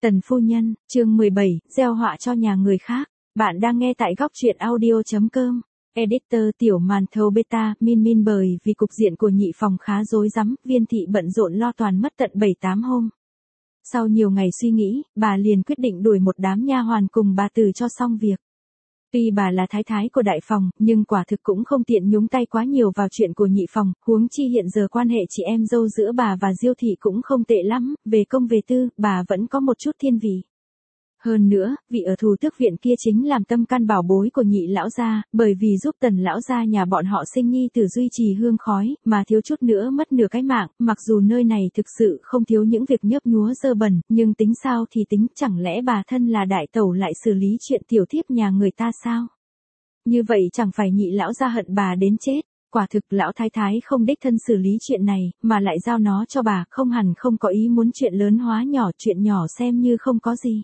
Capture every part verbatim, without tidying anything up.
Tần phu nhân, chương mười bảy, gieo họa cho nhà người khác. Bạn đang nghe tại góc truyện audio chấm com. Editor tiểu màn thầu beta, min min bởi vì cục diện của nhị phòng khá rối rắm, Viên thị bận rộn lo toàn mất tận bảy tám hôm. Sau nhiều ngày suy nghĩ, bà liền quyết định đuổi một đám nha hoàn cùng bà từ cho xong việc. Tuy bà là thái thái của đại phòng, nhưng quả thực cũng không tiện nhúng tay quá nhiều vào chuyện của nhị phòng, huống chi hiện giờ quan hệ chị em dâu giữa bà và Diêu thị cũng không tệ lắm, về công về tư, bà vẫn có một chút thiên vị. Hơn nữa, vị ở Thủ Tước viện kia chính làm tâm can bảo bối của nhị lão gia, bởi vì giúp Tần lão gia nhà bọn họ sinh nhi tử duy trì hương khói, mà thiếu chút nữa mất nửa cái mạng, mặc dù nơi này thực sự không thiếu những việc nhấp nhúa dơ bẩn, nhưng tính sao thì tính, chẳng lẽ bà thân là đại tẩu lại xử lý chuyện tiểu thiếp nhà người ta sao? Như vậy chẳng phải nhị lão gia hận bà đến chết. Quả thực lão thái thái không đích thân xử lý chuyện này, mà lại giao nó cho bà, không hẳn không có ý muốn chuyện lớn hóa nhỏ, chuyện nhỏ xem như không có gì.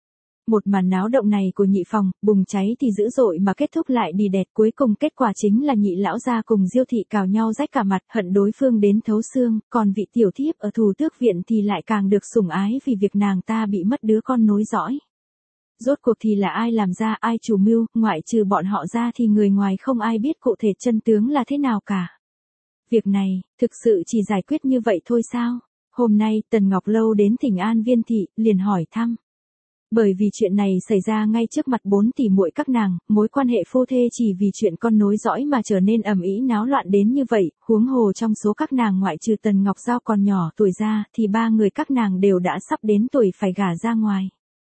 Một màn náo động này của nhị phòng, bùng cháy thì dữ dội mà kết thúc lại đi đẹp, cuối cùng kết quả chính là nhị lão gia cùng Diêu thị cào nhau rách cả mặt, hận đối phương đến thấu xương, còn vị tiểu thiếp ở Thủ Tước viện thì lại càng được sủng ái vì việc nàng ta bị mất đứa con nối dõi. Rốt cuộc thì là ai làm ra, ai chủ mưu, ngoại trừ bọn họ ra thì người ngoài không ai biết cụ thể chân tướng là thế nào cả. Việc này, thực sự chỉ giải quyết như vậy thôi sao? Hôm nay, Tần Ngọc Lâu đến Thỉnh An Viên thị, liền hỏi thăm. Bởi vì chuyện này xảy ra ngay trước mặt bốn tỷ muội các nàng, mối quan hệ phu thê chỉ vì chuyện con nối dõi mà trở nên ầm ĩ náo loạn đến như vậy, huống hồ trong số các nàng ngoại trừ Tần Ngọc Giao còn nhỏ tuổi ra, thì ba người các nàng đều đã sắp đến tuổi phải gả ra ngoài.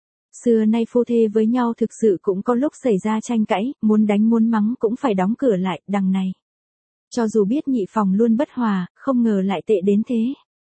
Xưa nay phu thê với nhau thực sự cũng có lúc xảy ra tranh cãi, muốn đánh muốn mắng cũng phải đóng cửa lại, đằng này. Cho dù biết nhị phòng luôn bất hòa, không ngờ lại tệ đến thế.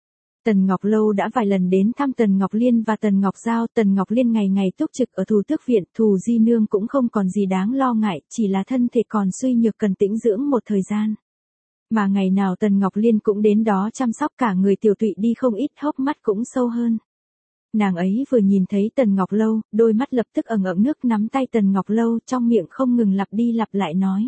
Tần Ngọc Lâu đã vài lần đến thăm Tần Ngọc Liên và Tần Ngọc Giao, Tần Ngọc Liên ngày ngày túc trực ở Thủ Tước viện, Thù Di Nương cũng không còn gì đáng lo ngại, chỉ là thân thể còn suy nhược cần tĩnh dưỡng một thời gian. Mà ngày nào Tần Ngọc Liên cũng đến đó chăm sóc, cả người tiểu tụy đi không ít, hốc mắt cũng sâu hơn. Nàng ấy vừa nhìn thấy Tần Ngọc Lâu, đôi mắt lập tức ẩn ẩn nước, nắm tay Tần Ngọc Lâu, trong miệng không ngừng lặp đi lặp lại nói.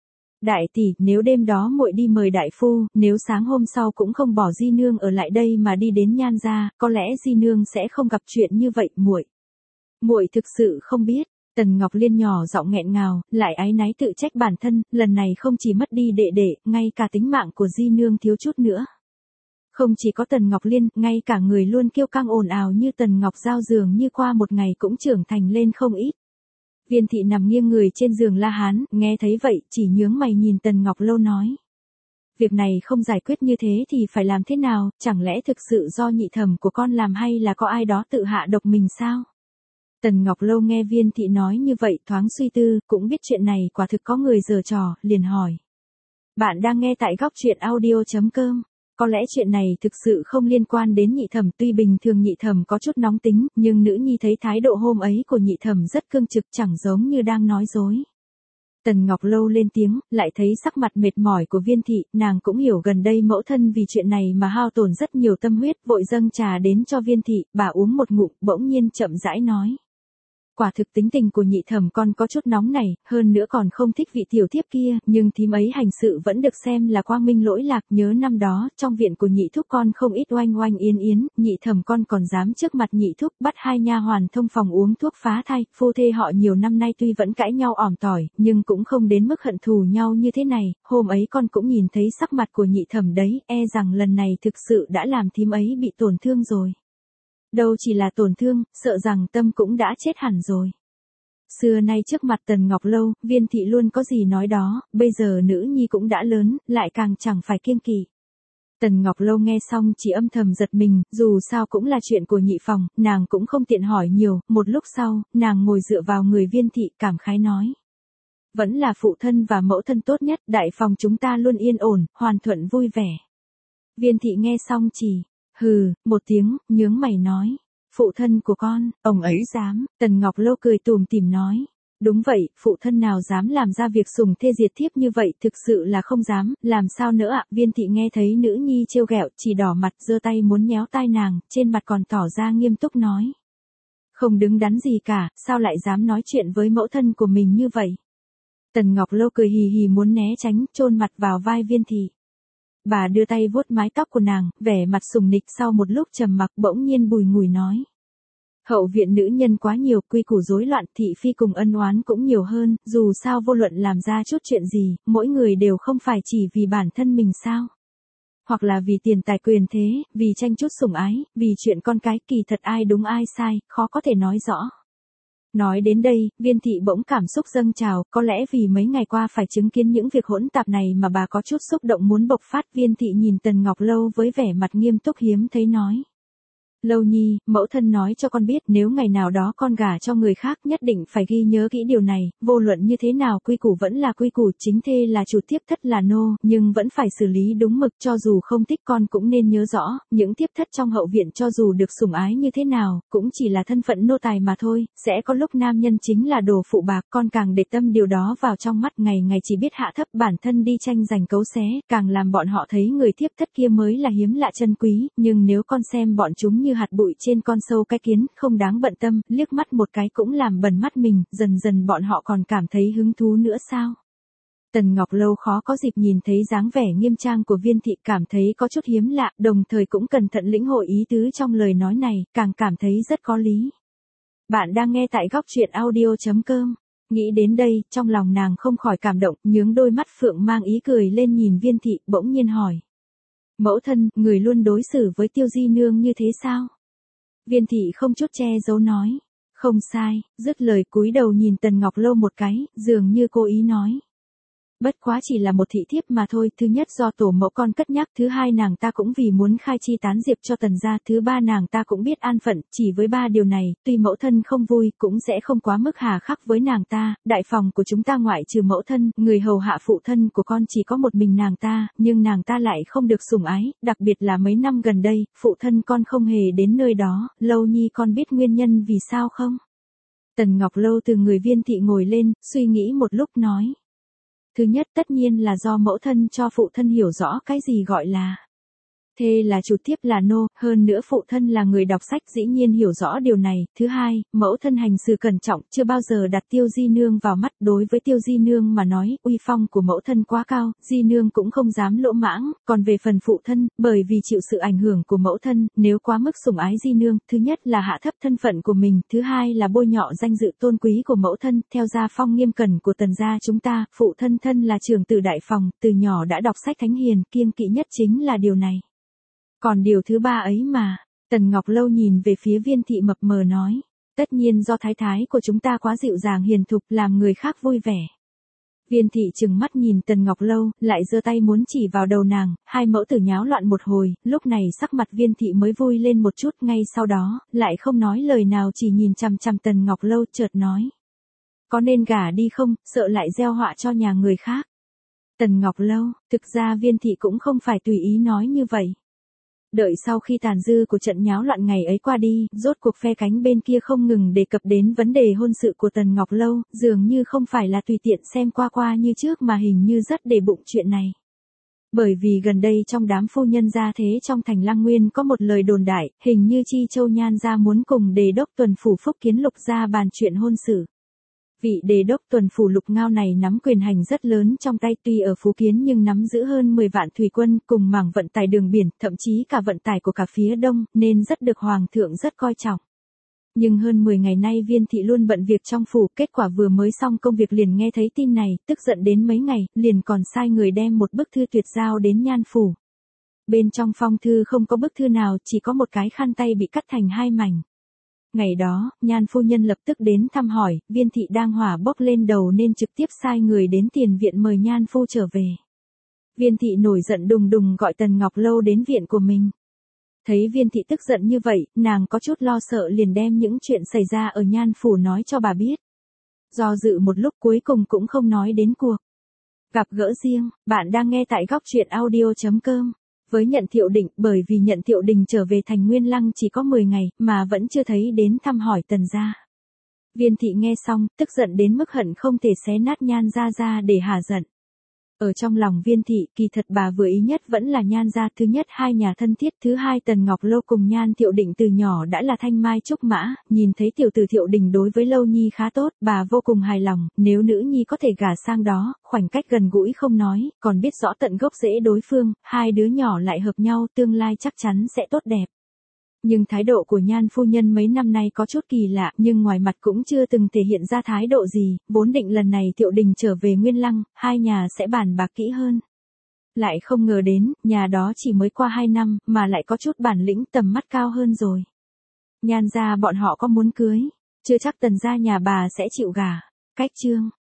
Đại tỷ, nếu đêm đó muội đi mời đại phu, nếu sáng hôm sau cũng không bỏ Di Nương ở lại đây mà đi đến Nhan gia, có lẽ Di Nương sẽ không gặp chuyện như vậy, muội. Muội thực sự không biết. Tần Ngọc Liên nhỏ giọng nghẹn ngào, lại áy náy tự trách bản thân, lần này không chỉ mất đi đệ đệ, ngay cả tính mạng của Di Nương thiếu chút nữa. Không chỉ có Tần Ngọc Liên, ngay cả người luôn kiêu căng ồn ào như Tần Ngọc Giao dường như qua một ngày cũng trưởng thành lên không ít. Viên thị nằm nghiêng người trên giường La Hán, nghe thấy vậy, chỉ nhướng mày nhìn Tần Ngọc Lâu nói. Việc này không giải quyết như thế thì phải làm thế nào, chẳng lẽ thực sự do nhị thẩm của con làm hay là có ai đó tự hạ độc mình sao? Tần Ngọc Lâu nghe Viên thị nói như vậy, thoáng suy tư, cũng biết chuyện này quả thực có người giở trò, liền hỏi. Bạn đang nghe tại góc truyện audio chấm com. Có lẽ chuyện này thực sự không liên quan đến nhị thẩm, tuy bình thường nhị thẩm có chút nóng tính, nhưng nữ nhi thấy thái độ hôm ấy của nhị thẩm rất cương trực, chẳng giống như đang nói dối. Tần Ngọc Lâu lên tiếng, lại thấy sắc mặt mệt mỏi của Viên thị, nàng cũng hiểu gần đây mẫu thân vì chuyện này mà hao tổn rất nhiều tâm huyết, vội dâng trà đến cho Viên thị, bà uống một ngụm, bỗng nhiên chậm rãi nói. Quả thực tính tình của nhị thẩm con có chút nóng này, hơn nữa còn không thích vị tiểu thiếp kia, nhưng thím ấy hành sự vẫn được xem là quang minh lỗi lạc, nhớ năm đó, trong viện của nhị thúc con không ít oanh oanh yến yến, nhị thẩm con còn dám trước mặt nhị thúc bắt hai nha hoàn thông phòng uống thuốc phá thai, phu thê họ nhiều năm nay tuy vẫn cãi nhau ỏm tỏi, nhưng cũng không đến mức hận thù nhau như thế này, hôm ấy con cũng nhìn thấy sắc mặt của nhị thẩm đấy, e rằng lần này thực sự đã làm thím ấy bị tổn thương rồi. Đâu chỉ là tổn thương, sợ rằng tâm cũng đã chết hẳn rồi. Xưa nay trước mặt Tần Ngọc Lâu, Viên thị luôn có gì nói đó, bây giờ nữ nhi cũng đã lớn, lại càng chẳng phải kiêng kỵ. Tần Ngọc Lâu nghe xong chỉ âm thầm giật mình, dù sao cũng là chuyện của nhị phòng, nàng cũng không tiện hỏi nhiều, một lúc sau, nàng ngồi dựa vào người Viên thị, cảm khái nói. Vẫn là phụ thân và mẫu thân tốt nhất, đại phòng chúng ta luôn yên ổn, hoàn thuận vui vẻ. Viên thị nghe xong chỉ, hừ, một tiếng, nhướng mày nói. Phụ thân của con, ông ấy dám, Tần Ngọc Lâu cười tủm tỉm nói. Đúng vậy, phụ thân nào dám làm ra việc sủng thê diệt thiếp như vậy, thực sự là không dám, làm sao nữa ạ? Viên thị nghe thấy nữ nhi trêu ghẹo, chỉ đỏ mặt, giơ tay muốn nhéo tai nàng, trên mặt còn tỏ ra nghiêm túc nói. Không đứng đắn gì cả, sao lại dám nói chuyện với mẫu thân của mình như vậy? Tần Ngọc Lâu cười hì hì muốn né tránh, chôn mặt vào vai Viên thị. Bà đưa tay vuốt mái tóc của nàng, vẻ mặt sùng nịch, sau một lúc trầm mặc bỗng nhiên bùi ngùi nói. Hậu viện nữ nhân quá nhiều, quy củ rối loạn, thị phi cùng ân oán cũng nhiều hơn, dù sao vô luận làm ra chút chuyện gì, mỗi người đều không phải chỉ vì bản thân mình sao. Hoặc là vì tiền tài quyền thế, vì tranh chút sủng ái, vì chuyện con cái, kỳ thật ai đúng ai sai, khó có thể nói rõ. Nói đến đây, Viên thị bỗng cảm xúc dâng trào, có lẽ vì mấy ngày qua phải chứng kiến những việc hỗn tạp này mà bà có chút xúc động muốn bộc phát. Viên thị nhìn Tần Ngọc Lâu với vẻ mặt nghiêm túc hiếm thấy nói. Lâu nhi, mẫu thân nói cho con biết nếu ngày nào đó con gả cho người khác nhất định phải ghi nhớ kỹ điều này, vô luận như thế nào quy củ vẫn là quy củ, chính thê là chủ tiếp thất là nô, nhưng vẫn phải xử lý đúng mực, cho dù không thích con cũng nên nhớ rõ, những tiếp thất trong hậu viện cho dù được sủng ái như thế nào, cũng chỉ là thân phận nô tài mà thôi, sẽ có lúc nam nhân chính là đồ phụ bạc, con càng để tâm điều đó vào trong mắt, ngày ngày chỉ biết hạ thấp bản thân đi tranh giành cấu xé, càng làm bọn họ thấy người tiếp thất kia mới là hiếm lạ chân quý, nhưng nếu con xem bọn chúng như hạt bụi trên con sâu cái kiến, không đáng bận tâm, liếc mắt một cái cũng làm bẩn mắt mình, dần dần bọn họ còn cảm thấy hứng thú nữa sao? Tần Ngọc Lâu khó có dịp nhìn thấy dáng vẻ nghiêm trang của Viên thị, cảm thấy có chút hiếm lạ, đồng thời cũng cẩn thận lĩnh hội ý tứ trong lời nói này, càng cảm thấy rất có lý. Bạn đang nghe tại góc truyện audio chấm com. Nghĩ đến đây, trong lòng nàng không khỏi cảm động, nhướng đôi mắt phượng mang ý cười lên nhìn Viên thị, bỗng nhiên hỏi. Mẫu thân, người luôn đối xử với Tiêu Di Nương như thế sao? Viên thị không chút che giấu nói. Không sai, dứt lời cúi đầu nhìn Tần Ngọc Lâu một cái, dường như cố ý nói. Bất quá chỉ là một thị thiếp mà thôi, thứ nhất do tổ mẫu con cất nhắc, thứ hai nàng ta cũng vì muốn khai chi tán diệp cho Tần gia, thứ ba nàng ta cũng biết an phận, chỉ với ba điều này, tuy mẫu thân không vui, cũng sẽ không quá mức hà khắc với nàng ta, đại phòng của chúng ta ngoại trừ mẫu thân, người hầu hạ phụ thân của con chỉ có một mình nàng ta, nhưng nàng ta lại không được sủng ái, đặc biệt là mấy năm gần đây, phụ thân con không hề đến nơi đó, Lâu nhi con biết nguyên nhân vì sao không? Tần Ngọc Lâu từ người Viên thị ngồi lên, suy nghĩ một lúc nói. Thứ nhất tất nhiên là do mẫu thân cho phụ thân hiểu rõ cái gì gọi là thê là chủ tiếp là nô, hơn nữa phụ thân là người đọc sách dĩ nhiên hiểu rõ điều này. Thứ hai, mẫu thân hành sự cẩn trọng, chưa bao giờ đặt Tiêu Di Nương vào mắt, đối với Tiêu Di Nương mà nói, uy phong của mẫu thân quá cao, Di Nương cũng không dám lỗ mãng, còn về phần phụ thân, bởi vì chịu sự ảnh hưởng của mẫu thân, nếu quá mức sủng ái Di Nương, thứ nhất là hạ thấp thân phận của mình, thứ hai là bôi nhọ danh dự tôn quý của mẫu thân, theo gia phong nghiêm cẩn của Tần gia chúng ta, phụ thân thân là trưởng tử đại phòng, từ nhỏ đã đọc sách thánh hiền, kiêng kỵ nhất chính là điều này. Còn điều thứ ba ấy mà, Tần Ngọc Lâu nhìn về phía Viên thị mập mờ nói, tất nhiên do thái thái của chúng ta quá dịu dàng hiền thục làm người khác vui vẻ. Viên thị trừng mắt nhìn Tần Ngọc Lâu, lại giơ tay muốn chỉ vào đầu nàng, hai mẫu tử nháo loạn một hồi, lúc này sắc mặt Viên thị mới vui lên một chút, ngay sau đó, lại không nói lời nào chỉ nhìn chằm chằm Tần Ngọc Lâu, chợt nói. Có nên gả đi không, sợ lại gieo họa cho nhà người khác. Tần Ngọc Lâu, thực ra Viên thị cũng không phải tùy ý nói như vậy. Đợi sau khi tàn dư của trận nháo loạn ngày ấy qua đi, rốt cuộc phe cánh bên kia không ngừng đề cập đến vấn đề hôn sự của Tần Ngọc Lâu, dường như không phải là tùy tiện xem qua qua như trước mà hình như rất để bụng chuyện này. Bởi vì gần đây trong đám phu nhân gia thế trong thành Lăng Nguyên có một lời đồn đại, hình như Chi Châu Nhan gia muốn cùng đề đốc tuần phủ Phúc Kiến Lục gia bàn chuyện hôn sự. Vị đề đốc tuần phủ Lục Ngao này nắm quyền hành rất lớn trong tay, tuy ở Phú Kiến nhưng nắm giữ hơn mười vạn thủy quân cùng mảng vận tải đường biển, thậm chí cả vận tải của cả phía đông, nên rất được hoàng thượng rất coi trọng. Nhưng hơn mười ngày nay Viên thị luôn bận việc trong phủ, kết quả vừa mới xong công việc liền nghe thấy tin này, tức giận đến mấy ngày, liền còn sai người đem một bức thư tuyệt giao đến Nhan phủ. Bên trong phong thư không có bức thư nào, chỉ có một cái khăn tay bị cắt thành hai mảnh. Ngày đó, Nhan phu nhân lập tức đến thăm hỏi, Viên thị đang hỏa bốc lên đầu nên trực tiếp sai người đến tiền viện mời Nhan phu trở về. Viên thị nổi giận đùng đùng gọi Tần Ngọc Lâu đến viện của mình. Thấy Viên thị tức giận như vậy, nàng có chút lo sợ liền đem những chuyện xảy ra ở Nhan phủ nói cho bà biết. Do dự một lúc cuối cùng cũng không nói đến cuộc gặp gỡ riêng. Bạn đang nghe tại góc truyện audio chấm com. Với Nhận Thiệu Đình, bởi vì Nhận Thiệu Đình trở về thành Nguyên Lăng chỉ có mười ngày, mà vẫn chưa thấy đến thăm hỏi Tần gia. Viên thị nghe xong, tức giận đến mức hận không thể xé nát Nhan gia ra để hả giận. Ở trong lòng Viên thị, kỳ thật bà vừa ý nhất vẫn là Nhan gia, thứ nhất hai nhà thân thiết, thứ hai Tần Ngọc Lâu cùng Nhan Thiệu Định từ nhỏ đã là thanh mai trúc mã, nhìn thấy tiểu tử Thiệu Đình đối với Lâu nhi khá tốt, bà vô cùng hài lòng, nếu nữ nhi có thể gả sang đó, khoảnh cách gần gũi không nói, còn biết rõ tận gốc rễ đối phương, hai đứa nhỏ lại hợp nhau, tương lai chắc chắn sẽ tốt đẹp. Nhưng thái độ của Nhan phu nhân mấy năm nay có chút kỳ lạ, nhưng ngoài mặt cũng chưa từng thể hiện ra thái độ gì, vốn định lần này Thiệu Đình trở về Nguyên Lăng, hai nhà sẽ bàn bạc kỹ hơn. Lại không ngờ đến, nhà đó chỉ mới qua hai năm, mà lại có chút bản lĩnh tầm mắt cao hơn rồi. Nhan gia bọn họ có muốn cưới, chưa chắc Tần gia nhà bà sẽ chịu gả. Cách chương